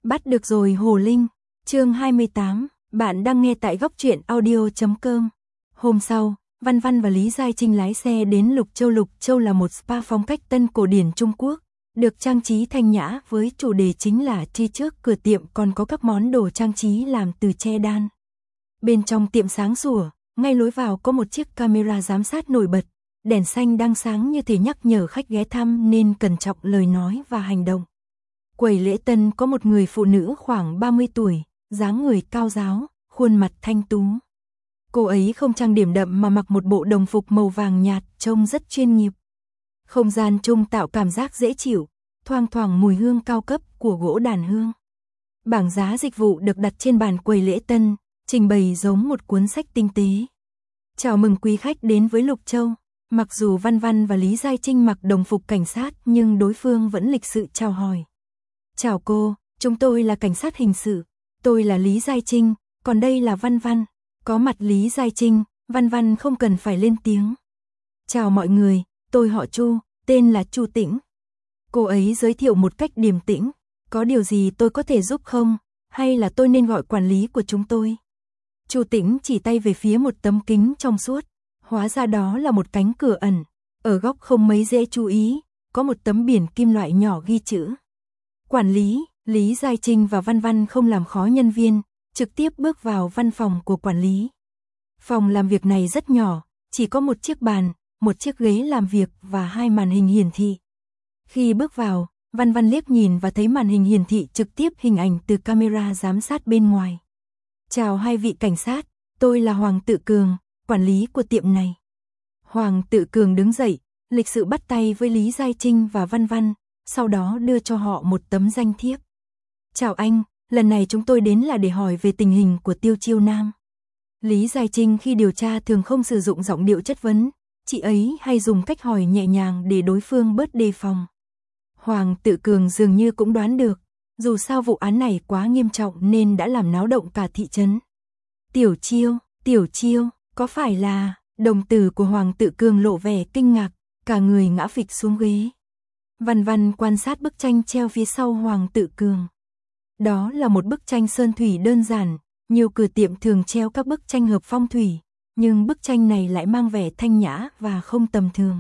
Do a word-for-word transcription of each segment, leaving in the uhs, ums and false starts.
Bắt được rồi Hồ Linh, chương hai mươi tám, bạn đang nghe tại góc truyện audio chấm com. Hôm sau, Văn Văn và Lý Giai Trinh lái xe đến Lục Châu. Lục Châu là một spa phong cách tân cổ điển Trung Quốc, được trang trí thanh nhã với chủ đề chính là chi. Trước cửa tiệm còn có các món đồ trang trí làm từ tre đan. Bên trong tiệm sáng sủa, ngay lối vào có một chiếc camera giám sát nổi bật, đèn xanh đang sáng như thể nhắc nhở khách ghé thăm nên cẩn trọng lời nói và hành động. Quầy lễ tân có một người phụ nữ khoảng ba mươi tuổi, dáng người cao ráo, khuôn mặt thanh tú. Cô ấy không trang điểm đậm mà mặc một bộ đồng phục màu vàng nhạt, trông rất chuyên nghiệp. Không gian chung tạo cảm giác dễ chịu, thoang thoảng mùi hương cao cấp của gỗ đàn hương. Bảng giá dịch vụ được đặt trên bàn quầy lễ tân, trình bày giống một cuốn sách tinh tế. Chào mừng quý khách đến với Lục Châu. Mặc dù Văn Văn và Lý Giai Trinh mặc đồng phục cảnh sát nhưng đối phương vẫn lịch sự chào hỏi. Chào cô, chúng tôi là cảnh sát hình sự, tôi là Lý Giai Trinh, còn đây là Văn Văn. Có mặt Lý Giai Trinh, Văn Văn không cần phải lên tiếng. Chào mọi người, tôi họ Chu, tên là Chu Tĩnh. Cô ấy giới thiệu một cách điềm tĩnh, có điều gì tôi có thể giúp không, hay là tôi nên gọi quản lý của chúng tôi? Chu Tĩnh chỉ tay về phía một tấm kính trong suốt, hóa ra đó là một cánh cửa ẩn, ở góc không mấy dễ chú ý, có một tấm biển kim loại nhỏ ghi chữ. Quản lý. Lý Giai Trinh và Văn Văn không làm khó nhân viên, trực tiếp bước vào văn phòng của quản lý. Phòng làm việc này rất nhỏ, chỉ có một chiếc bàn, một chiếc ghế làm việc và hai màn hình hiển thị. Khi bước vào, Văn Văn liếc nhìn và thấy màn hình hiển thị trực tiếp hình ảnh từ camera giám sát bên ngoài. Chào hai vị cảnh sát, tôi là Hoàng Tự Cường, quản lý của tiệm này. Hoàng Tự Cường đứng dậy, lịch sự bắt tay với Lý Giai Trinh và Văn Văn, sau đó đưa cho họ một tấm danh thiếp. Chào anh, lần này chúng tôi đến là để hỏi về tình hình của Tiêu Chiêu Nam. Lý Giai Trinh khi điều tra thường không sử dụng giọng điệu chất vấn, chị ấy hay dùng cách hỏi nhẹ nhàng để đối phương bớt đề phòng. Hoàng Tự Cường dường như cũng đoán được, dù sao vụ án này quá nghiêm trọng nên đã làm náo động cả thị trấn. Tiểu Chiêu, Tiểu Chiêu, có phải là... Đồng tử của Hoàng Tự Cường lộ vẻ kinh ngạc, cả người ngã phịch xuống ghế. Văn Văn quan sát bức tranh treo phía sau Hoàng Tự Cường. Đó là một bức tranh sơn thủy đơn giản, nhiều cửa tiệm thường treo các bức tranh hợp phong thủy, nhưng bức tranh này lại mang vẻ thanh nhã và không tầm thường.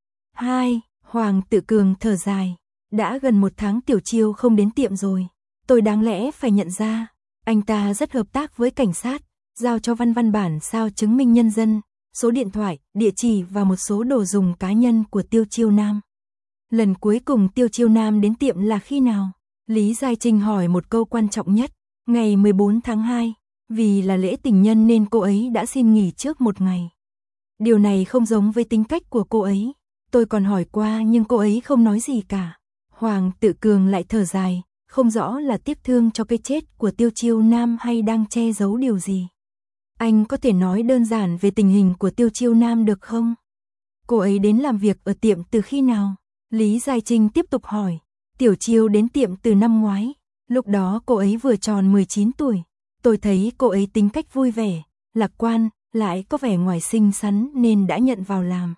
Hai, Hoàng Tự Cường thở dài, đã gần một tháng Tiểu Chiêu không đến tiệm rồi, tôi đáng lẽ phải nhận ra, anh ta rất hợp tác với cảnh sát, giao cho Văn Văn bản sao chứng minh nhân dân, số điện thoại, địa chỉ và một số đồ dùng cá nhân của Tiêu Chiêu Nam. Lần cuối cùng Tiêu Chiêu Nam đến tiệm là khi nào? Lý Giai Trinh hỏi một câu quan trọng nhất, ngày mười bốn tháng hai, vì là lễ tình nhân nên cô ấy đã xin nghỉ trước một ngày. Điều này không giống với tính cách của cô ấy, tôi còn hỏi qua nhưng cô ấy không nói gì cả. Hoàng Tự Cường lại thở dài, không rõ là tiếc thương cho cái chết của Tiêu Chiêu Nam hay đang che giấu điều gì. Anh có thể nói đơn giản về tình hình của Tiêu Chiêu Nam được không? Cô ấy đến làm việc ở tiệm từ khi nào? Lý Giai Trinh tiếp tục hỏi. Tiểu Chiêu đến tiệm từ năm ngoái, lúc đó cô ấy vừa tròn mười chín tuổi. Tôi thấy cô ấy tính cách vui vẻ, lạc quan, lại có vẻ ngoài xinh xắn nên đã nhận vào làm.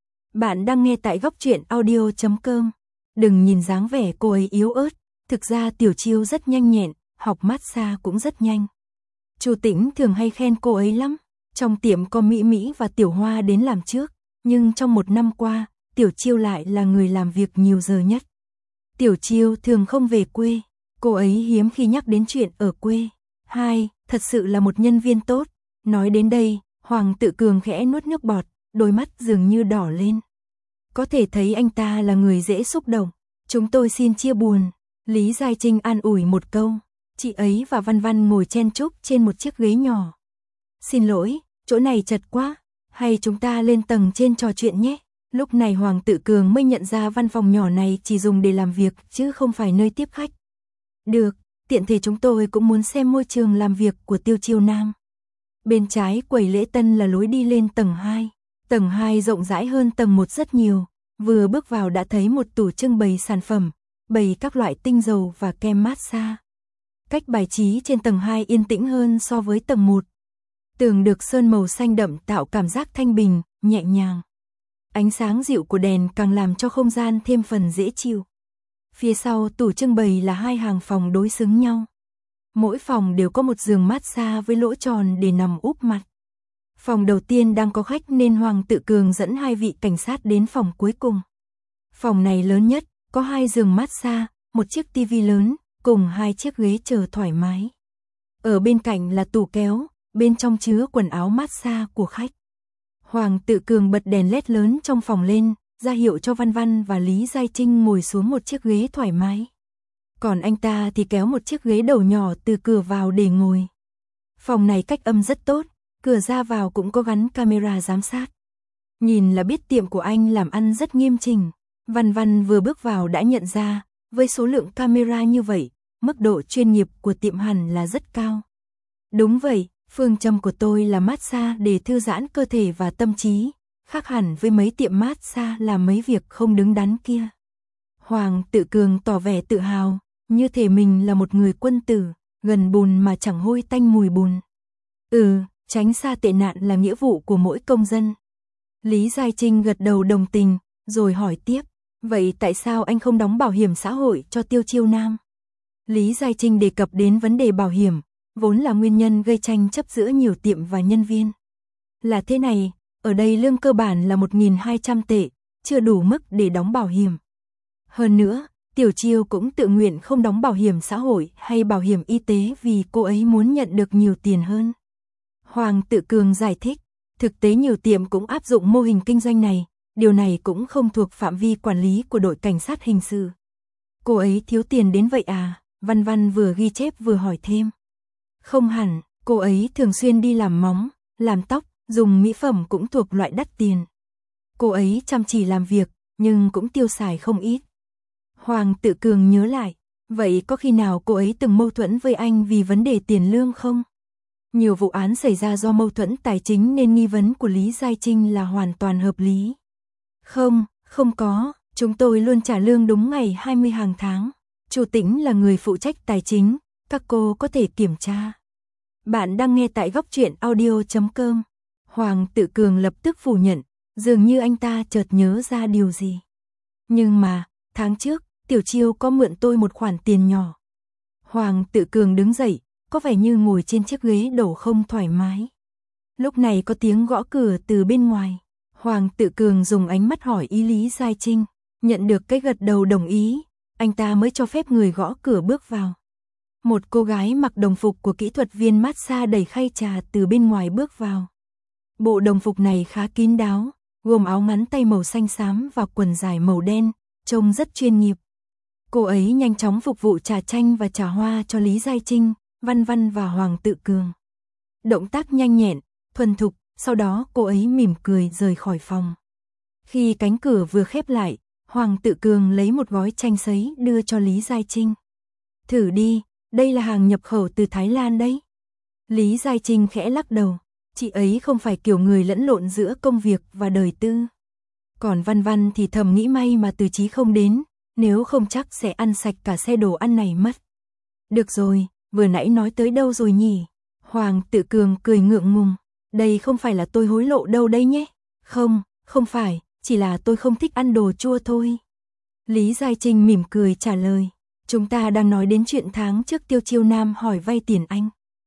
Bạn đang nghe tại góc truyện audio chấm com. Đừng nhìn dáng vẻ cô ấy yếu ớt, thực ra Tiểu Chiêu rất nhanh nhẹn, học massage cũng rất nhanh. Chu Tĩnh thường hay khen cô ấy lắm, trong tiệm có Mỹ Mỹ và Tiểu Hoa đến làm trước, nhưng trong một năm qua, Tiểu Chiêu lại là người làm việc nhiều giờ nhất. Tiểu Chiêu thường không về quê, cô ấy hiếm khi nhắc đến chuyện ở quê. Hai, thật sự là một nhân viên tốt. Nói đến đây, Hoàng Tự Cường khẽ nuốt nước bọt, đôi mắt dường như đỏ lên. Có thể thấy anh ta là người dễ xúc động. Chúng tôi xin chia buồn. Lý Giai Trinh an ủi một câu. Chị ấy và Văn Văn ngồi chen chúc trên một chiếc ghế nhỏ. Xin lỗi, chỗ này chật quá, hay chúng ta lên tầng trên trò chuyện nhé. Lúc này Hoàng Tự Cường mới nhận ra văn phòng nhỏ này chỉ dùng để làm việc chứ không phải nơi tiếp khách. Được, tiện thể chúng tôi cũng muốn xem môi trường làm việc của Tiêu Chiêu Nam. Bên trái quầy lễ tân là lối đi lên tầng hai. Tầng hai rộng rãi hơn tầng một rất nhiều. Vừa bước vào đã thấy một tủ trưng bày sản phẩm, bày các loại tinh dầu và kem massage. Cách bài trí trên tầng hai yên tĩnh hơn so với tầng một. Tường được sơn màu xanh đậm tạo cảm giác thanh bình, nhẹ nhàng. Ánh sáng dịu của đèn càng làm cho không gian thêm phần dễ chịu. Phía sau tủ trưng bày là hai hàng phòng đối xứng nhau. Mỗi phòng đều có một giường massage với lỗ tròn để nằm úp mặt. Phòng đầu tiên đang có khách nên Hoàng Tự Cường dẫn hai vị cảnh sát đến phòng cuối cùng. Phòng này lớn nhất, có hai giường massage, một chiếc tivi lớn, cùng hai chiếc ghế chờ thoải mái. Ở bên cạnh là tủ kéo, bên trong chứa quần áo massage của khách. Hoàng Tự Cường bật đèn led lớn trong phòng lên, ra hiệu cho Văn Văn và Lý Giai Trinh ngồi xuống một chiếc ghế thoải mái. Còn anh ta thì kéo một chiếc ghế đầu nhỏ từ cửa vào để ngồi. Phòng này cách âm rất tốt, cửa ra vào cũng có gắn camera giám sát. Nhìn là biết tiệm của anh làm ăn rất nghiêm chỉnh. Văn Văn vừa bước vào đã nhận ra, với số lượng camera như vậy, mức độ chuyên nghiệp của tiệm hẳn là rất cao. Đúng vậy, phương châm của tôi là massage để thư giãn cơ thể và tâm trí, khác hẳn với mấy tiệm massage làm mấy việc không đứng đắn kia. Hoàng Tự Cường tỏ vẻ tự hào, như thể mình là một người quân tử, gần bùn mà chẳng hôi tanh mùi bùn. Ừ, tránh xa tệ nạn là nghĩa vụ của mỗi công dân. Lý Giai Trinh gật đầu đồng tình, rồi hỏi tiếp, vậy tại sao anh không đóng bảo hiểm xã hội cho Tiêu Chiêu Nam? Lý Giai Trinh đề cập đến vấn đề bảo hiểm, vốn là nguyên nhân gây tranh chấp giữa nhiều tiệm và nhân viên. Là thế này, ở đây lương cơ bản là một nghìn hai trăm tệ, chưa đủ mức để đóng bảo hiểm. Hơn nữa, Tiểu Chiêu cũng tự nguyện không đóng bảo hiểm xã hội hay bảo hiểm y tế vì cô ấy muốn nhận được nhiều tiền hơn. Hoàng Tự Cường giải thích, thực tế nhiều tiệm cũng áp dụng mô hình kinh doanh này, điều này cũng không thuộc phạm vi quản lý của đội cảnh sát hình sự. Cô ấy thiếu tiền đến vậy à? Văn Văn vừa ghi chép vừa hỏi thêm. Không hẳn, cô ấy thường xuyên đi làm móng, làm tóc, dùng mỹ phẩm cũng thuộc loại đắt tiền. Cô ấy chăm chỉ làm việc, nhưng cũng tiêu xài không ít. Hoàng Tự Cường nhớ lại, vậy có khi nào cô ấy từng mâu thuẫn với anh vì vấn đề tiền lương không? Nhiều vụ án xảy ra do mâu thuẫn tài chính nên nghi vấn của Lý Giai Trinh là hoàn toàn hợp lý. Không, không có, chúng tôi luôn trả lương đúng ngày hai mươi hàng tháng. Chủ Tĩnh là người phụ trách tài chính, các cô có thể kiểm tra. Bạn đang nghe tại góc truyện audio chấm com. Hoàng Tự Cường lập tức phủ nhận, dường như anh ta chợt nhớ ra điều gì. Nhưng mà, tháng trước, Tiểu Chiêu có mượn tôi một khoản tiền nhỏ. Hoàng Tự Cường đứng dậy, có vẻ như ngồi trên chiếc ghế đổ không thoải mái. Lúc này có tiếng gõ cửa từ bên ngoài. Hoàng Tự Cường dùng ánh mắt hỏi ý Lý Giai Trinh, nhận được cái gật đầu đồng ý, anh ta mới cho phép người gõ cửa bước vào. Một cô gái mặc đồng phục của kỹ thuật viên massage đẩy khay trà từ bên ngoài bước vào. Bộ đồng phục này khá kín đáo, gồm áo ngắn tay màu xanh xám và quần dài màu đen, trông rất chuyên nghiệp. Cô ấy nhanh chóng phục vụ trà chanh và trà hoa cho Lý Giai Trinh, Văn Văn và Hoàng Tự Cường. Động tác nhanh nhẹn, thuần thục, sau đó cô ấy mỉm cười rời khỏi phòng. Khi cánh cửa vừa khép lại, Hoàng Tự Cường lấy một gói chanh sấy đưa cho Lý Giai Trinh. Thử đi, đây là hàng nhập khẩu từ Thái Lan đấy. Lý Giai Trinh khẽ lắc đầu, chị ấy không phải kiểu người lẫn lộn giữa công việc và đời tư. Còn Văn Văn thì thầm nghĩ may mà Từ Chí không đến, nếu không chắc sẽ ăn sạch cả xe đồ ăn này mất. Được rồi, vừa nãy nói tới đâu rồi nhỉ? Hoàng Tự Cường cười ngượng ngùng, đây không phải là tôi hối lộ đâu đây nhé. Không, không phải, chỉ là tôi không thích ăn đồ chua thôi. Lý Giai Trinh mỉm cười trả lời, chúng ta đang nói đến chuyện tháng trước Tiêu Chiêu Nam hỏi vay tiền anh.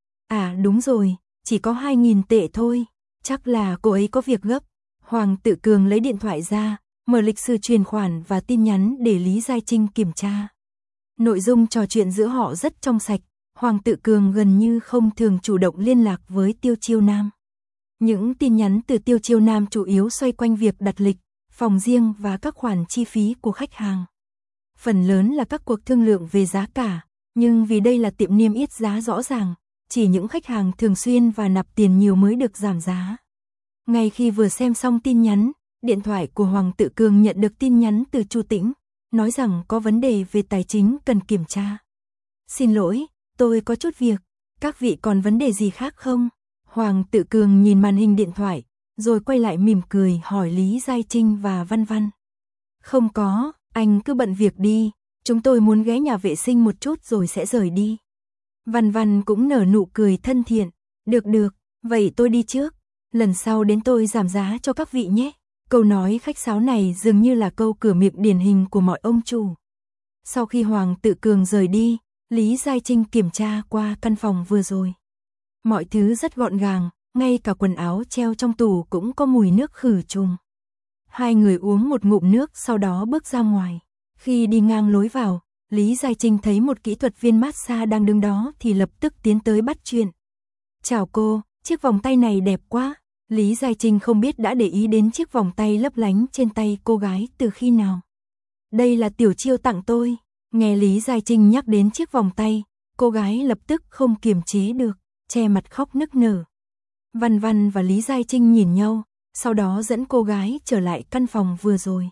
À đúng rồi, chỉ có hai nghìn tệ thôi, chắc là cô ấy có việc gấp. Hoàng Tự Cường lấy điện thoại ra, mở lịch sử truyền khoản và tin nhắn để Lý Giai Trinh kiểm tra. Nội dung trò chuyện giữa họ rất trong sạch, Hoàng Tự Cường gần như không thường chủ động liên lạc với Tiêu Chiêu Nam. Những tin nhắn từ Tiêu Chiêu Nam chủ yếu xoay quanh việc đặt lịch, phòng riêng và các khoản chi phí của khách hàng. Phần lớn là các cuộc thương lượng về giá cả, nhưng vì đây là tiệm niêm yết giá rõ ràng, chỉ những khách hàng thường xuyên và nạp tiền nhiều mới được giảm giá. Ngay khi vừa xem xong tin nhắn, điện thoại của Hoàng Tự Cường nhận được tin nhắn từ Chu Tĩnh, nói rằng có vấn đề về tài chính cần kiểm tra. Xin lỗi, tôi có chút việc, các vị còn vấn đề gì khác không? Hoàng Tự Cường nhìn màn hình điện thoại, rồi quay lại mỉm cười hỏi Lý Giai Trinh và Văn Văn. Không có, anh cứ bận việc đi, chúng tôi muốn ghé nhà vệ sinh một chút rồi sẽ rời đi. Văn Văn cũng nở nụ cười thân thiện, được được, vậy tôi đi trước, lần sau đến tôi giảm giá cho các vị nhé. Câu nói khách sáo này dường như là câu cửa miệng điển hình của mọi ông chủ. Sau khi Hoàng Tự Cường rời đi, Lý Giai Trinh kiểm tra qua căn phòng vừa rồi. Mọi thứ rất gọn gàng, ngay cả quần áo treo trong tủ cũng có mùi nước khử trùng. Hai người uống một ngụm nước sau đó bước ra ngoài. Khi đi ngang lối vào, Lý Giai Trinh thấy một kỹ thuật viên massage đang đứng đó thì lập tức tiến tới bắt chuyện. Chào cô, chiếc vòng tay này đẹp quá. Lý Giai Trinh không biết đã để ý đến chiếc vòng tay lấp lánh trên tay cô gái từ khi nào. Đây là Tiểu Chiêu tặng tôi. Nghe Lý Giai Trinh nhắc đến chiếc vòng tay, cô gái lập tức không kiềm chế được, che mặt khóc nức nở. Văn Văn và Lý Giai Trinh nhìn nhau, sau đó dẫn cô gái trở lại căn phòng vừa rồi.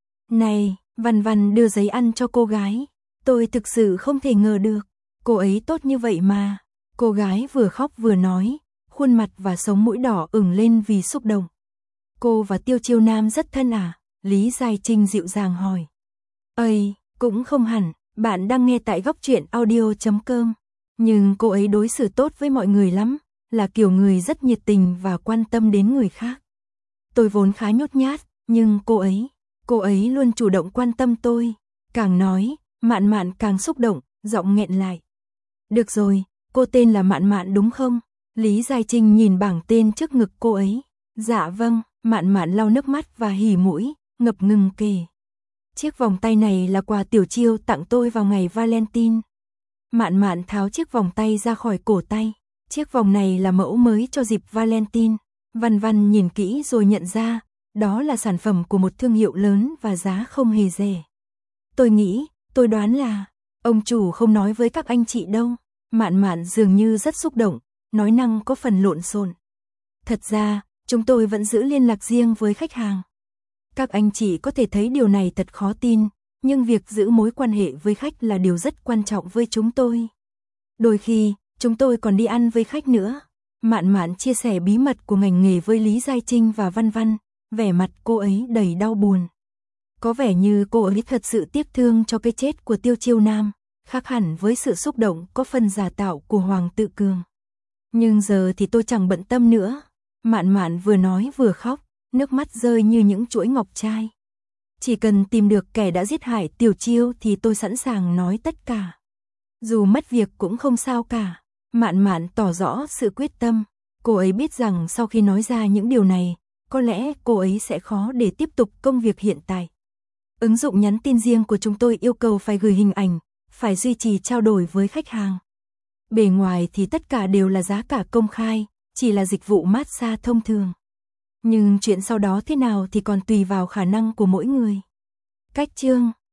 Này, Văn Văn đưa giấy ăn cho cô gái. Tôi thực sự không thể ngờ được, cô ấy tốt như vậy mà. Cô gái vừa khóc vừa nói, khuôn mặt và sống mũi đỏ ửng lên vì xúc động. Cô và Tiêu Chiêu Nam rất thân à? Lý Giai Trinh dịu dàng hỏi. Ây, cũng không hẳn, bạn đang nghe tại góc truyện audio chấm com. Nhưng cô ấy đối xử tốt với mọi người lắm, là kiểu người rất nhiệt tình và quan tâm đến người khác. Tôi vốn khá nhút nhát, nhưng cô ấy, cô ấy luôn chủ động quan tâm tôi. Càng nói, Mạn Mạn càng xúc động, giọng nghẹn lại. Được rồi, cô tên là Mạn Mạn đúng không? Lý Giai Trinh nhìn bảng tên trước ngực cô ấy. Dạ vâng, Mạn Mạn lau nước mắt và hỉ mũi, ngập ngừng kể. Chiếc vòng tay này là quà Tiểu Chiêu tặng tôi vào ngày Valentine. Mạn Mạn tháo chiếc vòng tay ra khỏi cổ tay. Chiếc vòng này là mẫu mới cho dịp Valentine. Văn Văn nhìn kỹ rồi nhận ra, đó là sản phẩm của một thương hiệu lớn và giá không hề rẻ. Tôi nghĩ, tôi đoán là, ông chủ không nói với các anh chị đâu. Mạn Mạn dường như rất xúc động, nói năng có phần lộn xộn. Thật ra, chúng tôi vẫn giữ liên lạc riêng với khách hàng. Các anh chị có thể thấy điều này thật khó tin, nhưng việc giữ mối quan hệ với khách là điều rất quan trọng với chúng tôi. Đôi khi, chúng tôi còn đi ăn với khách nữa. Mạn Mạn chia sẻ bí mật của ngành nghề với Lý Giai Trinh và Văn Văn, vẻ mặt cô ấy đầy đau buồn. Có vẻ như cô ấy thật sự tiếc thương cho cái chết của Tiêu Chiêu Nam, khác hẳn với sự xúc động có phần giả tạo của Hoàng Tự Cường. Nhưng giờ thì tôi chẳng bận tâm nữa. Mạn Mạn vừa nói vừa khóc, nước mắt rơi như những chuỗi ngọc trai. Chỉ cần tìm được kẻ đã giết hại Tiểu Chiêu thì tôi sẵn sàng nói tất cả. Dù mất việc cũng không sao cả. Mạn Mạn tỏ rõ sự quyết tâm. Cô ấy biết rằng sau khi nói ra những điều này, có lẽ cô ấy sẽ khó để tiếp tục công việc hiện tại. Ứng dụng nhắn tin riêng của chúng tôi yêu cầu phải gửi hình ảnh, phải duy trì trao đổi với khách hàng. Bề ngoài thì tất cả đều là giá cả công khai, chỉ là dịch vụ massage thông thường. Nhưng chuyện sau đó thế nào thì còn tùy vào khả năng của mỗi người. Cách chương